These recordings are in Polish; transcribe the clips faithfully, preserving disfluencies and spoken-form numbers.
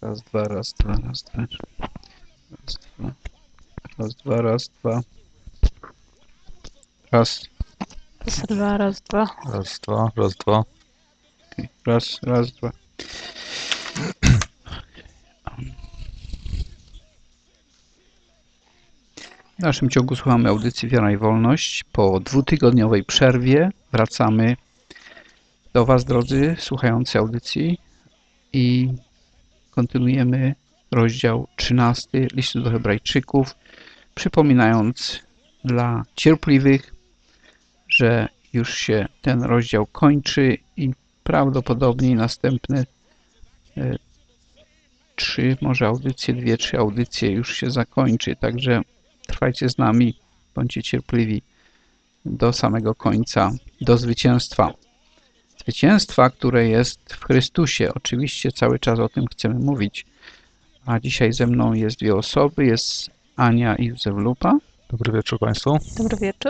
Raz, dwa, raz, dwa, raz, dwa. Raz, dwa. Raz, dwa, raz, dwa. Raz. Raz, dwa, raz, dwa. Raz, dwa, raz, dwa. Okay. Raz, raz, dwa. W dalszym ciągu słuchamy audycji Wiara i Wolność. Po dwutygodniowej przerwie wracamy do Was, drodzy słuchający audycji, i kontynuujemy rozdział trzynasty listu do Hebrajczyków, przypominając dla cierpliwych, że już się ten rozdział kończy i prawdopodobnie następne e, trzy, może audycje, dwie, trzy audycje już się zakończy. Także trwajcie z nami, bądźcie cierpliwi do samego końca, do zwycięstwa. Zwycięstwa, które jest w Chrystusie. Oczywiście cały czas o tym chcemy mówić. A dzisiaj ze mną jest dwie osoby. Jest Ania i Józef Lupa. Dobry wieczór Państwu. Dobry wieczór.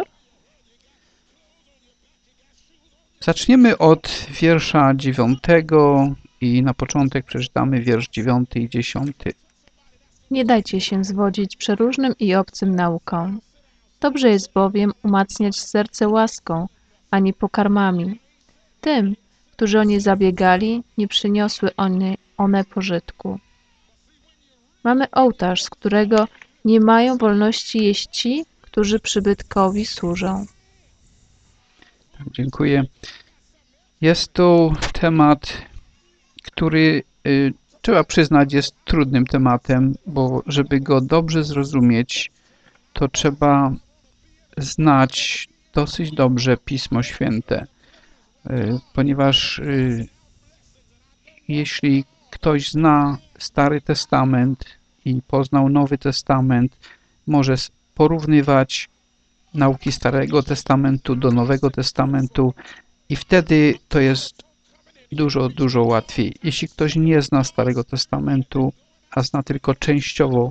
Zaczniemy od wiersza dziewiątego i na początek przeczytamy wiersz dziewiąty i dziesiąty. Nie dajcie się zwodzić przeróżnym i obcym naukom. Dobrze jest bowiem umacniać serce łaską, a nie pokarmami. Tym, którzy o nie zabiegali, nie przyniosły one, one pożytku. Mamy ołtarz, z którego nie mają wolności jeść ci, którzy przybytkowi służą. Tak, dziękuję. Jest to temat, który y, trzeba przyznać jest trudnym tematem, bo żeby go dobrze zrozumieć, to trzeba znać dosyć dobrze Pismo Święte, y, ponieważ y, jeśli ktoś zna Stary Testament i poznał Nowy Testament, może porównywać nauki Starego Testamentu do Nowego Testamentu i wtedy to jest dużo, dużo łatwiej. Jeśli ktoś nie zna Starego Testamentu, a zna tylko częściowo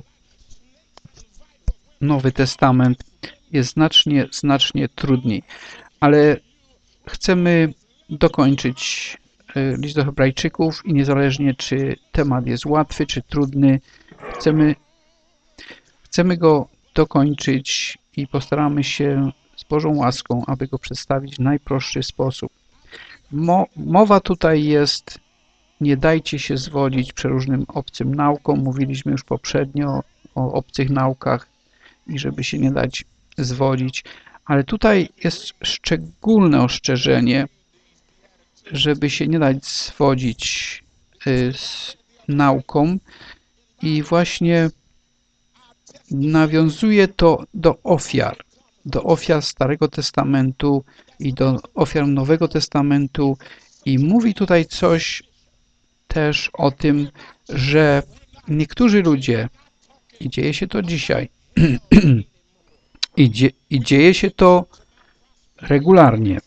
Nowy Testament, jest znacznie, znacznie trudniej. Ale chcemy dokończyć list do Hebrajczyków i niezależnie, czy temat jest łatwy, czy trudny, chcemy, chcemy go dokończyć i postaramy się z Bożą łaską, aby go przedstawić w najprostszy sposób. Mo, mowa tutaj jest, nie dajcie się zwodzić przeróżnym obcym naukom. Mówiliśmy już poprzednio o obcych naukach i żeby się nie dać zwodzić, ale tutaj jest szczególne ostrzeżenie, żeby się nie dać zwodzić z nauką i właśnie nawiązuje to do ofiar, do ofiar Starego Testamentu i do ofiar Nowego Testamentu i mówi tutaj coś też o tym, że niektórzy ludzie, i dzieje się to dzisiaj, i, dzie, i dzieje się to regularnie,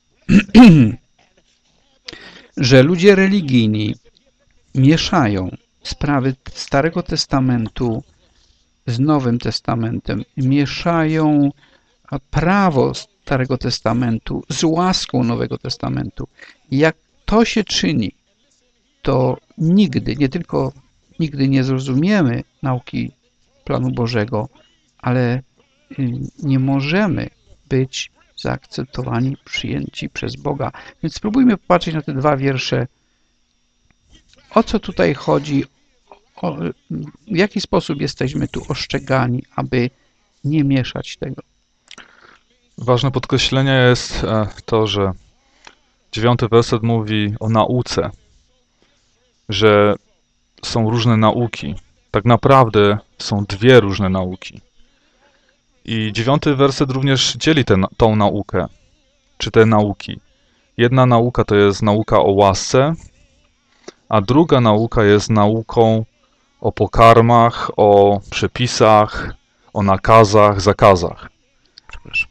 że ludzie religijni mieszają sprawy Starego Testamentu z Nowym Testamentem, mieszają prawo Starego Testamentu z łaską Nowego Testamentu. I jak to się czyni, to nigdy, nie tylko nigdy nie zrozumiemy nauki planu Bożego, ale nie możemy być zaakceptowani, przyjęci przez Boga. Więc spróbujmy popatrzeć na te dwa wiersze. O co tutaj chodzi? O, w jaki sposób jesteśmy tu ostrzegani, aby nie mieszać tego? Ważne podkreślenie jest to, że dziewiąty werset mówi o nauce, że są różne nauki. Tak naprawdę są dwie różne nauki. I dziewiąty werset również dzieli tę, tą naukę, czy te nauki. Jedna nauka to jest nauka o łasce, a druga nauka jest nauką o pokarmach, o przepisach, o nakazach, zakazach. Przepraszam.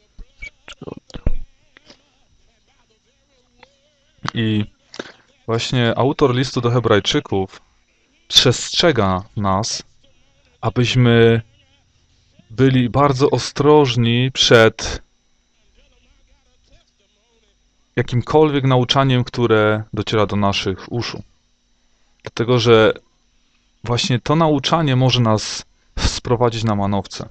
I właśnie autor listu do Hebrajczyków przestrzega nas, abyśmy byli bardzo ostrożni przed jakimkolwiek nauczaniem, które dociera do naszych uszu. Dlatego, że właśnie to nauczanie może nas sprowadzić na manowce.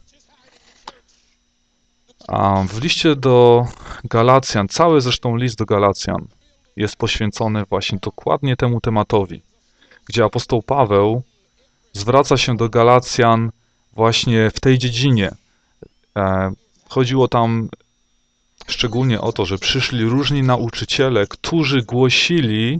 A w liście do Galacjan, cały zresztą list do Galacjan jest poświęcony właśnie dokładnie temu tematowi, gdzie apostoł Paweł zwraca się do Galacjan właśnie w tej dziedzinie. E, chodziło tam szczególnie o to, że przyszli różni nauczyciele, którzy głosili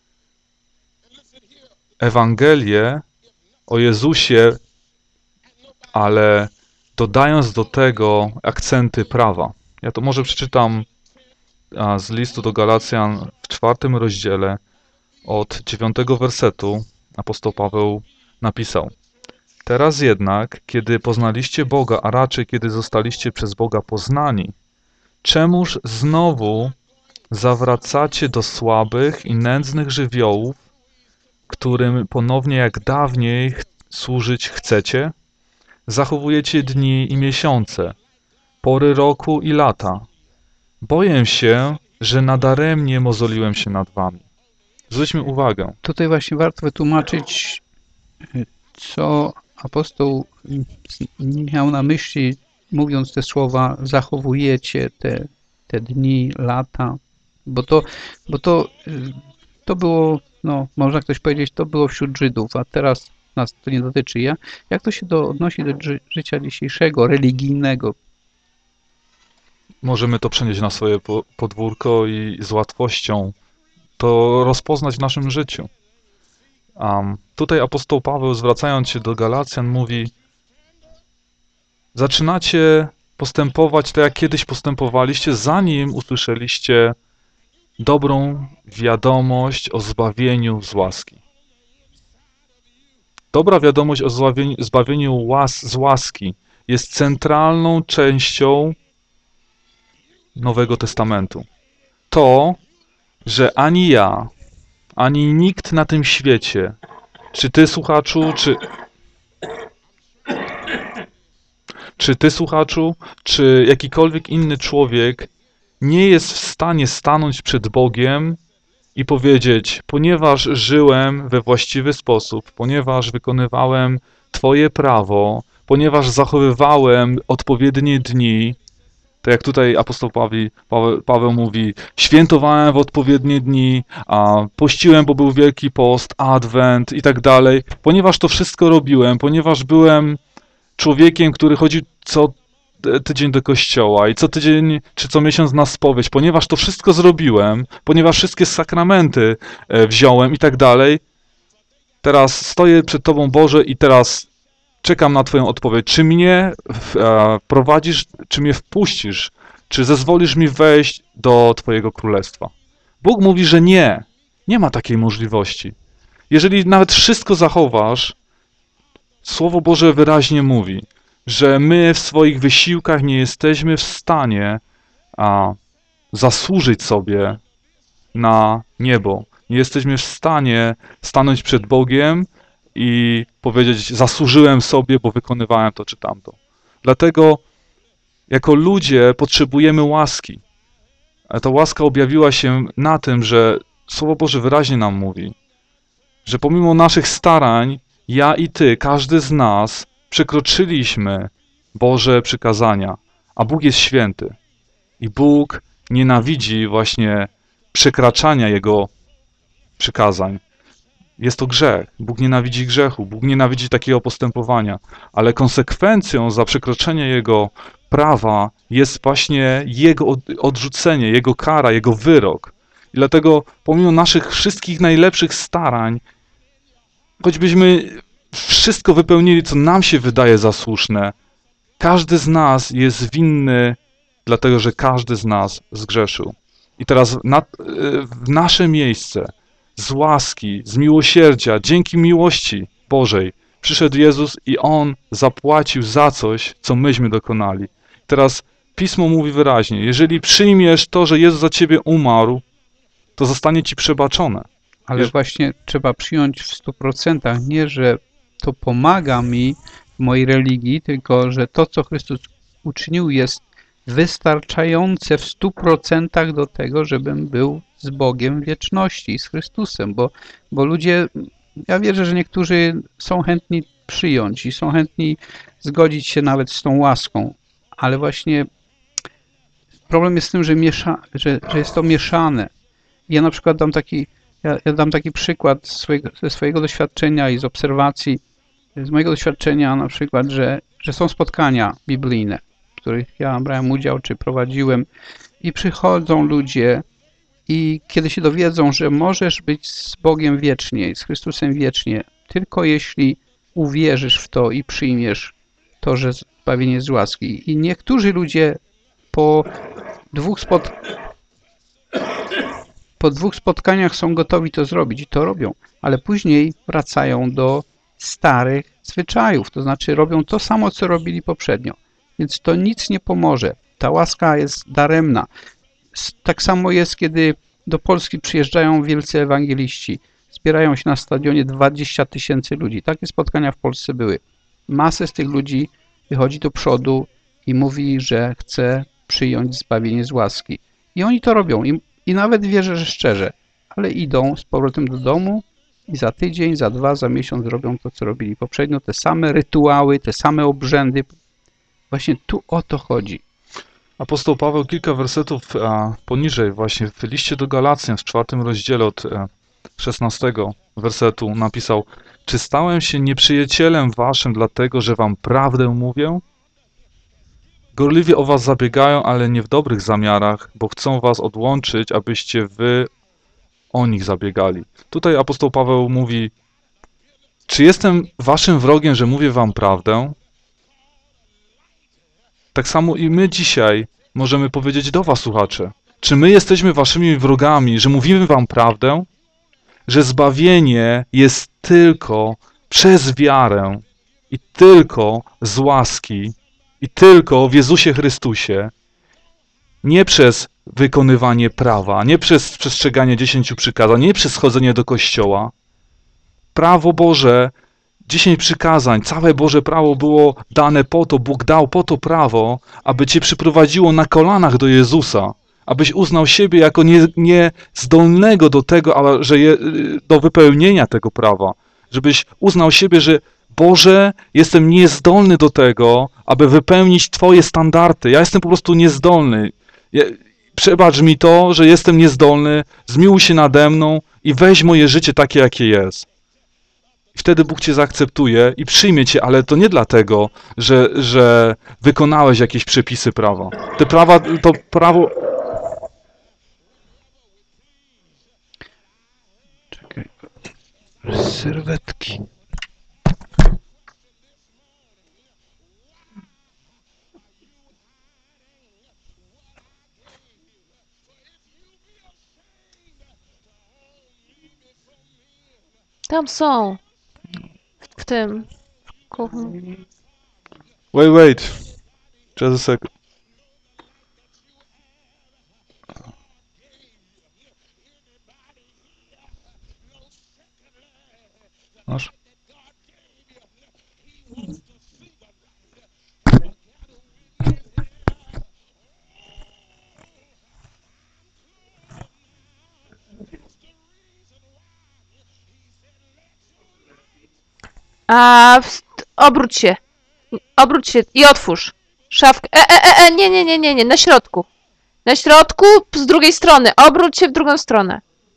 Ewangelię o Jezusie, ale dodając do tego akcenty prawa. Ja to może przeczytam a, z listu do Galacjan w czwartym rozdziale od dziewiątego wersetu. Apostoł Paweł napisał: Teraz jednak, kiedy poznaliście Boga, a raczej kiedy zostaliście przez Boga poznani, czemuż znowu zawracacie do słabych i nędznych żywiołów, którym ponownie jak dawniej ch- służyć chcecie? Zachowujecie dni i miesiące, pory roku i lata. Boję się, że nadaremnie mozoliłem się nad wami. Zwróćmy uwagę. Tutaj właśnie warto wytłumaczyć, y, co apostoł y, miał na myśli, mówiąc te słowa, zachowujecie te, te dni, lata, bo to, bo to, y, to było, no, można ktoś powiedzieć, to było wśród Żydów, a teraz nas to nie dotyczy. Ja, jak to się do, odnosi do ży, życia dzisiejszego, religijnego? Możemy to przenieść na swoje po- podwórko i z łatwością to rozpoznać w naszym życiu. Um, tutaj apostoł Paweł, zwracając się do Galacjan, mówi: zaczynacie postępować tak, jak kiedyś postępowaliście, zanim usłyszeliście dobrą wiadomość o zbawieniu z łaski. Dobra wiadomość o zbawieniu, zbawieniu łas, z łaski jest centralną częścią Nowego Testamentu. To, że ani ja, ani nikt na tym świecie, czy ty, słuchaczu, czy, czy ty, słuchaczu, czy jakikolwiek inny człowiek nie jest w stanie stanąć przed Bogiem i powiedzieć: ponieważ żyłem we właściwy sposób, ponieważ wykonywałem Twoje prawo, ponieważ zachowywałem odpowiednie dni, to jak tutaj apostoł Paweł, Paweł, Paweł mówi, świętowałem w odpowiednie dni, a pościłem, bo był Wielki Post, Adwent i tak dalej, ponieważ to wszystko robiłem, ponieważ byłem człowiekiem, który chodził co tydzień do kościoła i co tydzień czy co miesiąc na spowiedź, ponieważ to wszystko zrobiłem, ponieważ wszystkie sakramenty e, wziąłem i tak dalej, teraz stoję przed Tobą, Boże, i teraz czekam na Twoją odpowiedź. Czy mnie w- e, prowadzisz, czy mnie wpuścisz, czy zezwolisz mi wejść do Twojego królestwa? Bóg mówi, że nie. Nie ma takiej możliwości. Jeżeli nawet wszystko zachowasz, Słowo Boże wyraźnie mówi, że my w swoich wysiłkach nie jesteśmy w stanie a, zasłużyć sobie na niebo. Nie jesteśmy w stanie stanąć przed Bogiem i powiedzieć: zasłużyłem sobie, bo wykonywałem to czy tamto. Dlatego jako ludzie potrzebujemy łaski. A ta łaska objawiła się na tym, że Słowo Boże wyraźnie nam mówi, że pomimo naszych starań, ja i ty, każdy z nas, przekroczyliśmy Boże przykazania, a Bóg jest święty. I Bóg nienawidzi właśnie przekraczania Jego przykazań. Jest to grzech. Bóg nienawidzi grzechu, Bóg nienawidzi takiego postępowania, ale konsekwencją za przekroczenie Jego prawa jest właśnie Jego od- odrzucenie, Jego kara, Jego wyrok. I dlatego pomimo naszych wszystkich najlepszych starań, choćbyśmy wszystko wypełnili, co nam się wydaje za słuszne, każdy z nas jest winny, dlatego że każdy z nas zgrzeszył. I teraz na, w nasze miejsce, z łaski, z miłosierdzia, dzięki miłości Bożej, przyszedł Jezus i On zapłacił za coś, co myśmy dokonali. Teraz Pismo mówi wyraźnie: jeżeli przyjmiesz to, że Jezus za ciebie umarł, to zostanie ci przebaczone. Ale Wiesz- właśnie trzeba przyjąć w stu procentach, nie, że to pomaga mi w mojej religii, tylko że to, co Chrystus uczynił, jest wystarczające w stu procentach do tego, żebym był z Bogiem w wieczności, z Chrystusem, bo, bo ludzie Ja wierzę, że niektórzy są chętni przyjąć i są chętni zgodzić się nawet z tą łaską, ale właśnie problem jest w tym, że, miesza, że, że jest to mieszane. Ja na przykład dam taki, ja, ja dam taki przykład swojego, ze swojego doświadczenia i z obserwacji, z mojego doświadczenia na przykład, że, że są spotkania biblijne, w których ja brałem udział czy prowadziłem i przychodzą ludzie i kiedy się dowiedzą, że możesz być z Bogiem wiecznie i z Chrystusem wiecznie, tylko jeśli uwierzysz w to i przyjmiesz to, że zbawienie jest z łaski. I niektórzy ludzie po dwóch, spot... po dwóch spotkaniach są gotowi to zrobić i to robią, ale później wracają do starych zwyczajów, to znaczy robią to samo, co robili poprzednio. Więc to nic nie pomoże. Ta łaska jest daremna. Tak samo jest, kiedy do Polski przyjeżdżają wielcy ewangeliści. Zbierają się na stadionie dwadzieścia tysięcy ludzi. Takie spotkania w Polsce były. Masę z tych ludzi wychodzi do przodu i mówi, że chce przyjąć zbawienie z łaski. I oni to robią. I, i nawet wierzę, że szczerze. Ale idą z powrotem do domu i za tydzień, za dwa, za miesiąc robią to, co robili poprzednio. Te same rytuały, te same obrzędy. Właśnie tu o to chodzi. Apostoł Paweł kilka wersetów a, poniżej, właśnie w liście do Galacjan w czwartym rozdziale od e, szesnastego wersetu napisał: Czy stałem się nieprzyjacielem waszym dlatego, że wam prawdę mówię? Gorliwie o was zabiegają, ale nie w dobrych zamiarach, bo chcą was odłączyć, abyście wy o nich zabiegali. Tutaj apostoł Paweł mówi: czy jestem waszym wrogiem, że mówię wam prawdę? Tak samo i my dzisiaj możemy powiedzieć do was, słuchacze. Czy my jesteśmy waszymi wrogami, że mówimy wam prawdę? Że zbawienie jest tylko przez wiarę i tylko z łaski i tylko w Jezusie Chrystusie, nie przez wykonywanie prawa, nie przez przestrzeganie dziesięciu przykazań, nie przez chodzenie do kościoła. Prawo Boże, dziesięć przykazań, całe Boże prawo było dane po to, Bóg dał po to prawo, aby cię przyprowadziło na kolanach do Jezusa, abyś uznał siebie jako nie, niezdolnego do tego, ale że je, do wypełnienia tego prawa, żebyś uznał siebie, że Boże, jestem niezdolny do tego, aby wypełnić Twoje standardy. Ja jestem po prostu niezdolny. Ja, przebacz mi to, że jestem niezdolny, zmiłuj się nade mną i weź moje życie takie, jakie jest. I wtedy Bóg cię zaakceptuje i przyjmie cię, ale to nie dlatego, że, że wykonałeś jakieś przepisy prawa. Te prawa, to prawo... Czekaj. Serwetki. Tam są. W, w tym. w kuchni. Wait, wait. Just a second. Masz? A w, obróć się. Obróć się i otwórz. Szafkę. E, e, e, e, nie, nie, nie, nie, nie, na środku. Na środku, z drugiej strony. Obróć się w drugą stronę.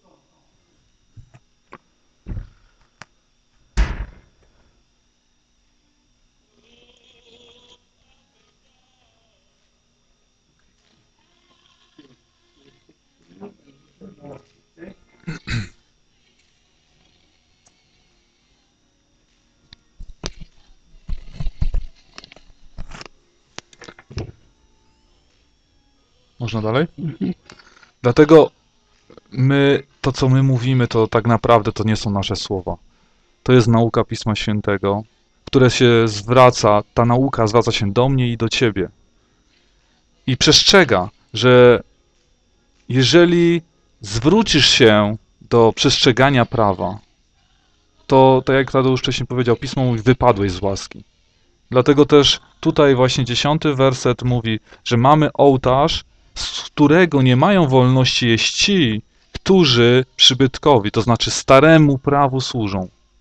Można dalej? Dlatego my, to co my mówimy, to tak naprawdę to nie są nasze słowa. To jest nauka Pisma Świętego, które się zwraca, ta nauka zwraca się do mnie i do ciebie. I przestrzega, że jeżeli zwrócisz się do przestrzegania prawa, to, tak jak Tadeusz wcześniej powiedział, Pismo mówi, wypadłeś z łaski. Dlatego też tutaj właśnie dziesiąty werset mówi, że mamy ołtarz, z którego nie mają wolności jeść ci, którzy przybytkowi, to znaczy staremu prawu służą.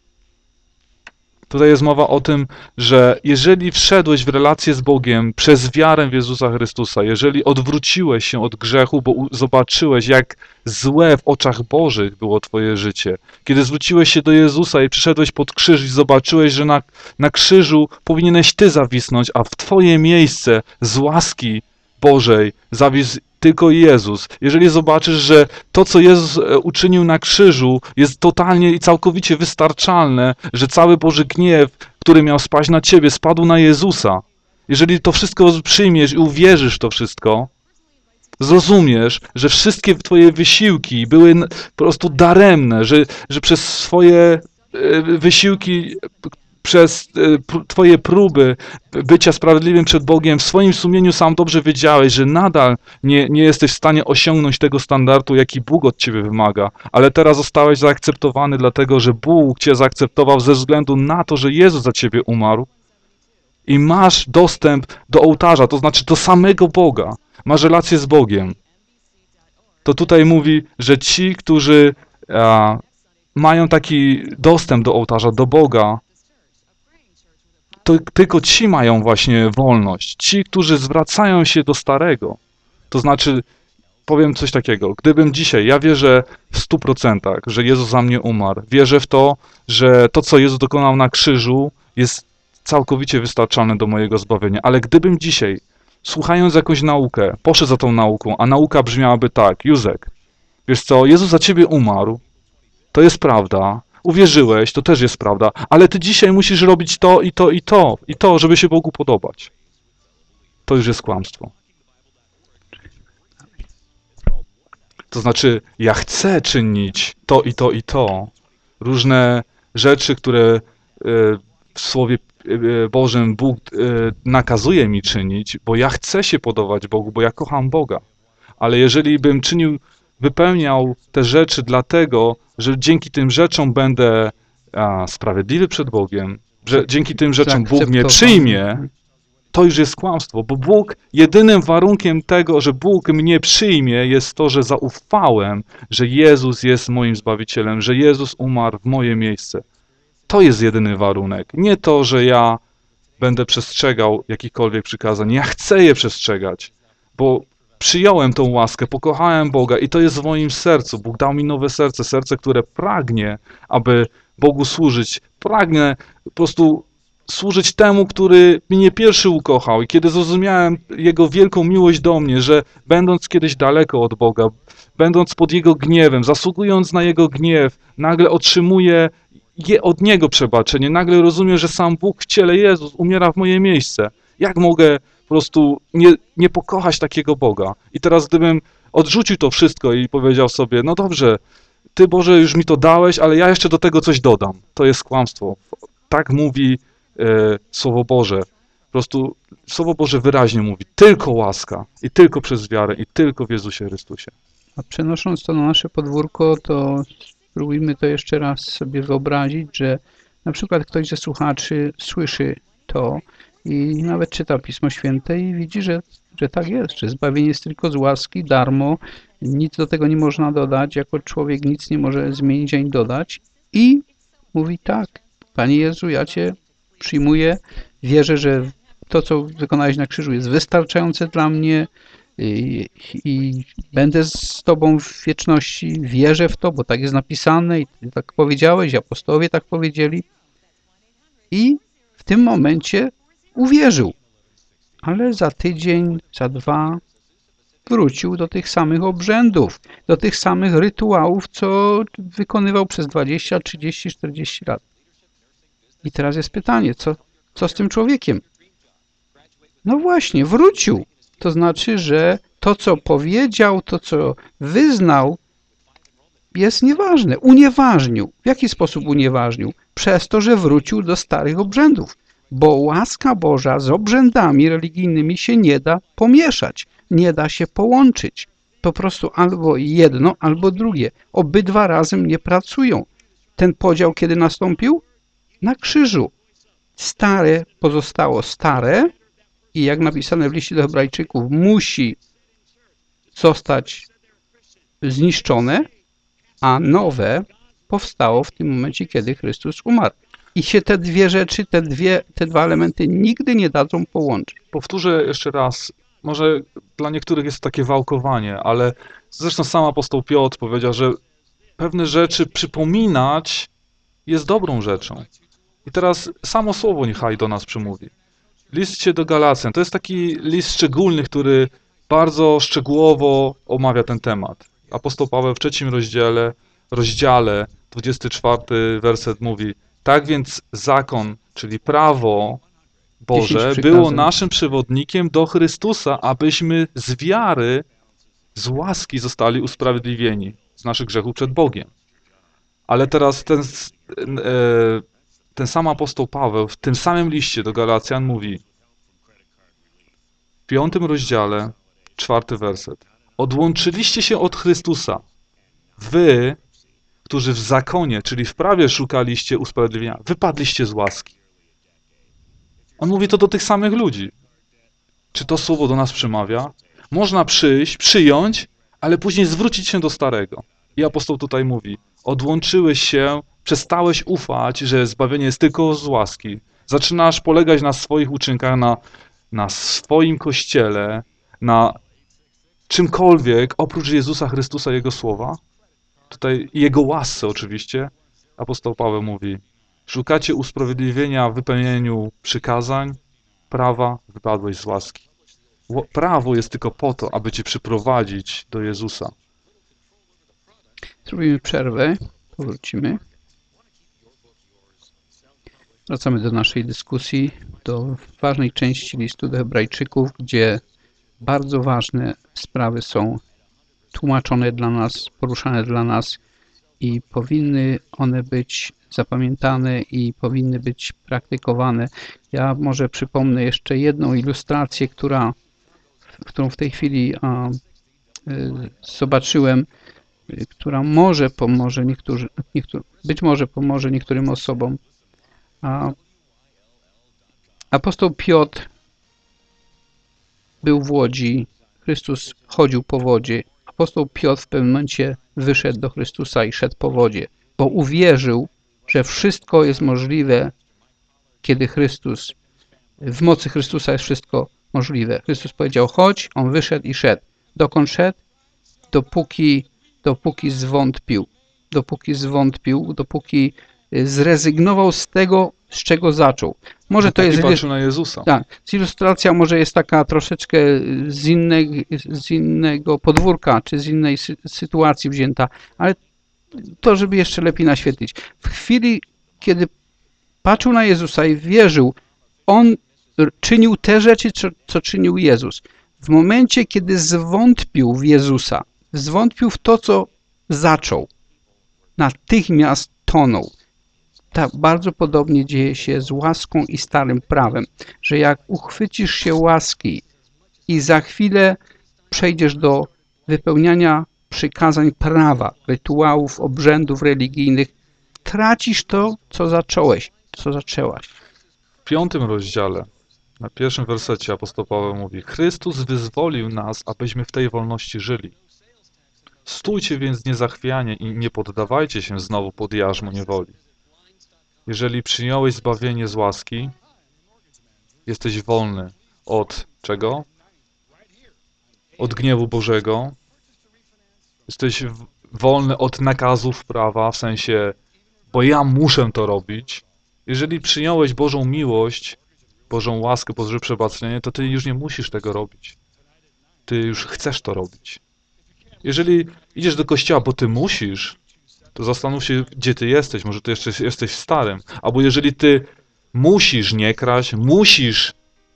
Tutaj jest mowa o tym, że jeżeli wszedłeś w relację z Bogiem przez wiarę w Jezusa Chrystusa, jeżeli odwróciłeś się od grzechu, bo u- zobaczyłeś, jak złe w oczach Bożych było twoje życie, kiedy zwróciłeś się do Jezusa i przyszedłeś pod krzyż i zobaczyłeś, że na, na krzyżu powinieneś ty zawisnąć, a w twoje miejsce z łaski Bożej zawisł tylko Jezus. Jeżeli zobaczysz, że to, co Jezus e, uczynił na krzyżu, jest totalnie i całkowicie wystarczalne, że cały Boży gniew, który miał spaść na ciebie, spadł na Jezusa. Jeżeli to wszystko przyjmiesz i uwierzysz w to wszystko, zrozumiesz, że wszystkie twoje wysiłki były n- po prostu daremne, że, że przez swoje e, wysiłki, p- przez e, pr- twoje próby bycia sprawiedliwym przed Bogiem, w swoim sumieniu sam dobrze wiedziałeś, że nadal nie, nie jesteś w stanie osiągnąć tego standardu, jaki Bóg od ciebie wymaga, ale teraz zostałeś zaakceptowany dlatego, że Bóg cię zaakceptował ze względu na to, że Jezus za ciebie umarł i masz dostęp do ołtarza, to znaczy do samego Boga. Masz relację z Bogiem. To tutaj mówi, że ci, którzy a, mają taki dostęp do ołtarza, do Boga, to tylko ci mają właśnie wolność. Ci, którzy zwracają się do starego. To znaczy, powiem coś takiego. Gdybym dzisiaj, ja wierzę w stu procentach, że Jezus za mnie umarł. Wierzę w to, że to, co Jezus dokonał na krzyżu, jest całkowicie wystarczalne do mojego zbawienia. Ale gdybym dzisiaj, słuchając jakąś naukę, poszedł za tą nauką, a nauka brzmiałaby tak: Józek, wiesz co, Jezus za ciebie umarł, to jest prawda, uwierzyłeś, to też jest prawda, ale ty dzisiaj musisz robić to i to i to, i to, żeby się Bogu podobać. To już jest kłamstwo. To znaczy, ja chcę czynić to i to i to. Różne rzeczy, które e, w Słowie e, Bożym Bóg e, nakazuje mi czynić, bo ja chcę się podobać Bogu, bo ja kocham Boga. Ale jeżeli bym czynił, wypełniał te rzeczy dlatego, że dzięki tym rzeczom będę a, sprawiedliwy przed Bogiem, że dzięki tym rzeczom Bóg mnie Zaakceptowany. przyjmie, to już jest kłamstwo, bo Bóg, jedynym warunkiem tego, że Bóg mnie przyjmie, jest to, że zaufałem, że Jezus jest moim Zbawicielem, że Jezus umarł w moje miejsce. To jest jedyny warunek. Nie to, że ja będę przestrzegał jakichkolwiek przykazań. Ja chcę je przestrzegać, bo przyjąłem tą łaskę, pokochałem Boga i to jest w moim sercu. Bóg dał mi nowe serce, serce, które pragnie, aby Bogu służyć. Pragnę po prostu służyć temu, który mnie pierwszy ukochał. I kiedy zrozumiałem Jego wielką miłość do mnie, że będąc kiedyś daleko od Boga, będąc pod Jego gniewem, zasługując na Jego gniew, nagle otrzymuję je od Niego przebaczenie. Nagle rozumiem, że sam Bóg w ciele Jezus umiera w moje miejsce. Jak mogę po prostu nie, nie pokochać takiego Boga? I teraz gdybym odrzucił to wszystko i powiedział sobie, no dobrze, Ty Boże już mi to dałeś, ale ja jeszcze do tego coś dodam. To jest kłamstwo. Tak mówi e, Słowo Boże. Po prostu Słowo Boże wyraźnie mówi, tylko łaska i tylko przez wiarę i tylko w Jezusie Chrystusie. A przenosząc to na nasze podwórko, to spróbujmy to jeszcze raz sobie wyobrazić, że na przykład ktoś ze słuchaczy słyszy to i nawet czyta Pismo Święte i widzi, że, że tak jest, że zbawienie jest tylko z łaski, darmo, nic do tego nie można dodać, jako człowiek nic nie może zmienić ani dodać i mówi tak, Panie Jezu, ja Cię przyjmuję, wierzę, że to, co wykonałeś na krzyżu jest wystarczające dla mnie, I, i będę z Tobą w wieczności, wierzę w to, bo tak jest napisane i Ty tak powiedziałeś, apostołowie tak powiedzieli. I w tym momencie uwierzył, ale za tydzień, za dwa wrócił do tych samych obrzędów, do tych samych rytuałów, co wykonywał przez dwadzieścia, trzydzieści, czterdzieści lat. I teraz jest pytanie, co, co z tym człowiekiem? No właśnie, wrócił. To znaczy, że to, co powiedział, to, co wyznał, jest nieważne. Unieważnił. W jaki sposób unieważnił? Przez to, że wrócił do starych obrzędów. Bo łaska Boża z obrzędami religijnymi się nie da pomieszać. Nie da się połączyć. Po prostu albo jedno, albo drugie. Obydwa razem nie pracują. Ten podział kiedy nastąpił? Na krzyżu. Stare pozostało stare, i jak napisane w liście do Hebrajczyków, musi zostać zniszczone, a nowe powstało w tym momencie, kiedy Chrystus umarł. i się te dwie rzeczy, te, dwie, te dwa elementy nigdy nie dadzą połączyć. Powtórzę jeszcze raz, może dla niektórych jest to takie wałkowanie, ale zresztą sam apostoł Piotr powiedział, że pewne rzeczy przypominać jest dobrą rzeczą. I teraz samo słowo niechaj do nas przemówi. List do Galacjan to jest taki list szczególny, który bardzo szczegółowo omawia ten temat. Apostoł Paweł w trzecim rozdziale, rozdziale dwudziesty czwarty werset mówi: tak więc zakon, czyli prawo Boże, Dziesięć było przykazań. naszym przewodnikiem do Chrystusa, abyśmy z wiary, z łaski zostali usprawiedliwieni z naszych grzechów przed Bogiem. Ale teraz ten, ten sam apostoł Paweł w tym samym liście do Galacjan mówi w piątym rozdziale, czwarty werset: odłączyliście się od Chrystusa, wy, którzy w zakonie, czyli w prawie szukaliście usprawiedliwienia, wypadliście z łaski. On mówi to do tych samych ludzi. Czy to słowo do nas przemawia? Można przyjść, przyjąć, ale później zwrócić się do starego. I apostoł tutaj mówi: odłączyłeś się, przestałeś ufać, że zbawienie jest tylko z łaski. Zaczynasz polegać na swoich uczynkach, na, na swoim kościele, na czymkolwiek oprócz Jezusa Chrystusa i Jego słowa. Tutaj i Jego łasce oczywiście. Apostoł Paweł mówi: szukacie usprawiedliwienia w wypełnieniu przykazań, prawa, wypadłeś z łaski. Prawo jest tylko po to, aby cię przyprowadzić do Jezusa. Zrobimy przerwę, powrócimy. Wracamy do naszej dyskusji, do ważnej części listu do Hebrajczyków, gdzie bardzo ważne sprawy są tłumaczone dla nas, poruszane dla nas i powinny one być zapamiętane i powinny być praktykowane. Ja może przypomnę jeszcze jedną ilustrację, która, którą w tej chwili a, y, zobaczyłem, y, która może pomoże niektórzy, niektóry, być może pomoże niektórym osobom. A, apostoł Piotr był w łodzi, Chrystus chodził po wodzie. Apostoł Piotr w pewnym momencie wyszedł do Chrystusa i szedł po wodzie, bo uwierzył, że wszystko jest możliwe, kiedy Chrystus, w mocy Chrystusa jest wszystko możliwe. Chrystus powiedział: chodź, on wyszedł i szedł. Dokąd szedł? Dopóki, dopóki zwątpił. Dopóki zwątpił, dopóki zrezygnował z tego, z czego zaczął. Może to jest... patrzył na Jezusa. Tak, ilustracja może jest taka troszeczkę z, innej, z innego podwórka, czy z innej sy sytuacji wzięta, ale to, żeby jeszcze lepiej naświetlić. W chwili, kiedy patrzył na Jezusa i wierzył, on czynił te rzeczy, co, co czynił Jezus. W momencie, kiedy zwątpił w Jezusa, zwątpił w to, co zaczął, natychmiast tonął. Tak bardzo podobnie dzieje się z łaską i starym prawem, że jak uchwycisz się łaski i za chwilę przejdziesz do wypełniania przykazań prawa, rytuałów, obrzędów religijnych, tracisz to, co zacząłeś, co zaczęłaś. W piątym rozdziale, na pierwszym wersecie apostoł Paweł mówi: Chrystus wyzwolił nas, abyśmy w tej wolności żyli. Stójcie więc niezachwianie i nie poddawajcie się znowu pod jarzmo niewoli. Jeżeli przyjąłeś zbawienie z łaski, jesteś wolny od czego? Od gniewu Bożego. Jesteś wolny od nakazów prawa, w sensie, bo ja muszę to robić. Jeżeli przyjąłeś Bożą miłość, Bożą łaskę, Boże przebaczenie, to ty już nie musisz tego robić. Ty już chcesz to robić. Jeżeli idziesz do kościoła, bo ty musisz, to zastanów się, gdzie ty jesteś. Może ty jeszcze jesteś w starym. Albo jeżeli ty musisz nie kraść, musisz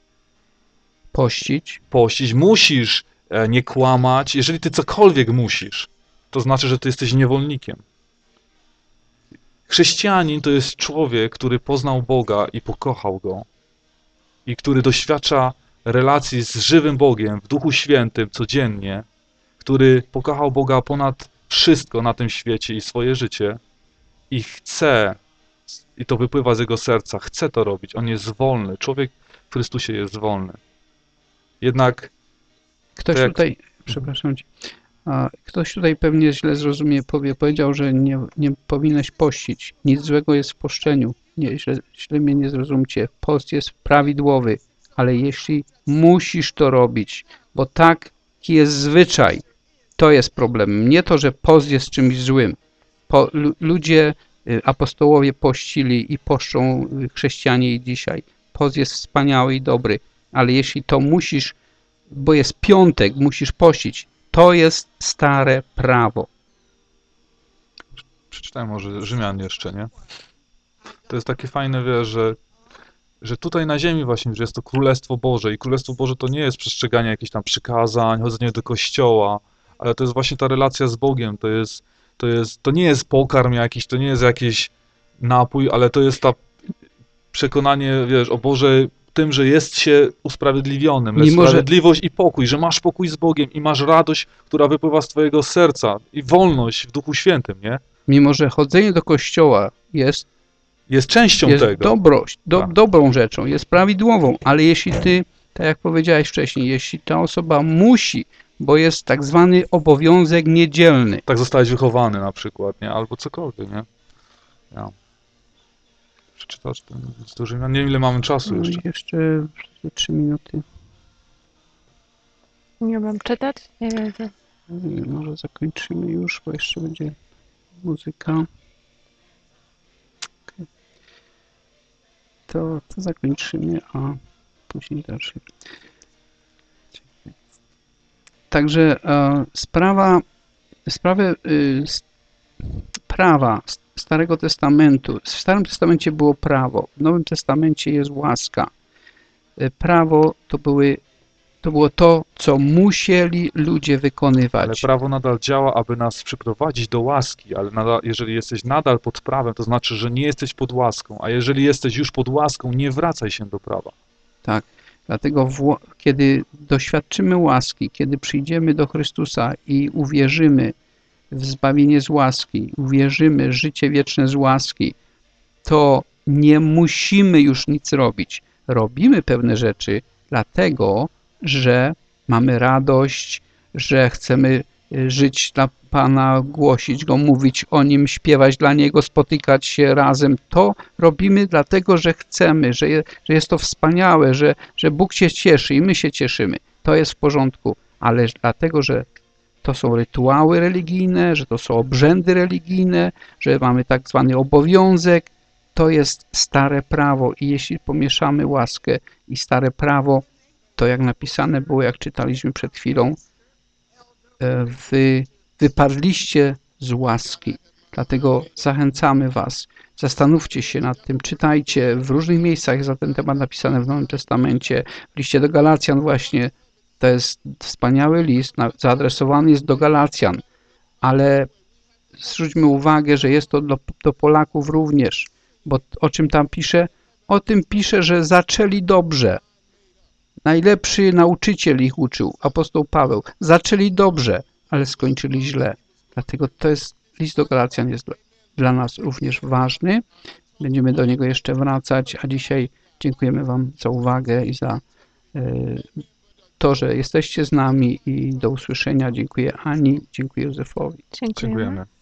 Pościć. pościć, musisz nie kłamać. Jeżeli ty cokolwiek musisz, to znaczy, że ty jesteś niewolnikiem. Chrześcijanin to jest człowiek, który poznał Boga i pokochał Go. I który doświadcza relacji z żywym Bogiem w Duchu Świętym codziennie, który pokochał Boga ponad wszystko na tym świecie i swoje życie i chce, i to wypływa z jego serca, chce to robić. On jest wolny. Człowiek w Chrystusie jest wolny. Jednak Ktoś jak... tutaj, przepraszam cię, A ktoś tutaj pewnie źle zrozumie, powie, powiedział, że nie, nie powinieneś pościć. Nic złego jest w poszczeniu. Nie, źle, źle mnie nie zrozumcie. Post jest prawidłowy, ale jeśli musisz to robić, bo taki jest zwyczaj, to jest problem. Nie to, że post jest czymś złym. Po, lu, ludzie, y, apostołowie pościli i poszczą y, chrześcijanie i dzisiaj. Post jest wspaniały i dobry, ale jeśli to musisz, bo jest piątek, musisz pościć, to jest stare prawo. Przeczytałem może Rzymian jeszcze, nie? To jest takie fajne, wiesz, że, że tutaj na ziemi właśnie, że jest to Królestwo Boże i Królestwo Boże to nie jest przestrzeganie jakichś tam przykazań, chodzenie do kościoła, ale to jest właśnie ta relacja z Bogiem, to jest, to jest, to nie jest pokarm jakiś, to nie jest jakiś napój, ale to jest ta przekonanie, wiesz, o Boże, tym, że jest się usprawiedliwionym, lecz Mimo, że- sprawiedliwość i pokój, że masz pokój z Bogiem i masz radość, która wypływa z twojego serca i wolność w Duchu Świętym, nie? Mimo, że chodzenie do kościoła jest, Jest częścią jest tego. dobrość, do, Tak. dobrą rzeczą, jest prawidłową, ale jeśli ty, tak jak powiedziałeś wcześniej, jeśli ta osoba musi, bo jest tak zwany obowiązek niedzielny, Tak zostałeś wychowany na przykład, nie? Albo cokolwiek, nie? Ja. Przeczytasz ten list do Rzymian? Nie wiem, ile mamy czasu no jeszcze. i jeszcze trzy minuty, Nie mam czytać? Nie wiem. że- Nie, może zakończymy już, bo jeszcze będzie muzyka. Okej. To, to zakończymy, a później dalszy. Także e, sprawa, sprawę y, s- prawa s- Starego Testamentu. W Starym Testamencie było prawo, w Nowym Testamencie jest łaska. Y, Prawo to były, to było to, co musieli ludzie Ale wykonywać. prawo nadal działa, aby nas przyprowadzić do łaski, ale nadal, jeżeli jesteś nadal pod prawem, to znaczy, że nie jesteś pod łaską, a jeżeli jesteś już pod łaską, nie wracaj się do prawa. Tak. Dlatego wło- kiedy doświadczymy łaski, kiedy przyjdziemy do Chrystusa i uwierzymy w zbawienie z łaski, uwierzymy w życie wieczne z łaski, to nie musimy już nic robić. Robimy pewne rzeczy dlatego, że mamy radość, że chcemy y, żyć dla Pana, głosić Go, mówić o Nim, śpiewać dla Niego, spotykać się razem. To robimy dlatego, że chcemy, że, je, że jest to wspaniałe, że, że Bóg się cieszy i my się cieszymy. To jest w porządku, ale dlatego, że to są rytuały religijne, że to są obrzędy religijne, że mamy tak zwany obowiązek, to jest stare prawo i jeśli pomieszamy łaskę i stare prawo, to jak napisane było, jak czytaliśmy przed chwilą, e, wy wyparliście z łaski. Dlatego zachęcamy was, zastanówcie się nad tym, czytajcie, w różnych miejscach jest na ten temat napisane w Nowym Testamencie, w liście do Galacjan właśnie, to jest wspaniały list, na- zaadresowany jest do Galacjan, ale zwróćmy uwagę, że jest to do, do Polaków również, bo o czym tam pisze? O tym pisze, że zaczęli dobrze. Najlepszy nauczyciel ich uczył, apostoł Paweł. Zaczęli dobrze, ale skończyli źle. Dlatego to jest, list do Galacjan jest dla, dla nas również ważny. Będziemy do niego jeszcze wracać, a dzisiaj dziękujemy wam za uwagę i za y, to, że jesteście z nami i do usłyszenia. Dziękuję Ani, dziękuję Józefowi. Dziękujemy. Dziękujemy.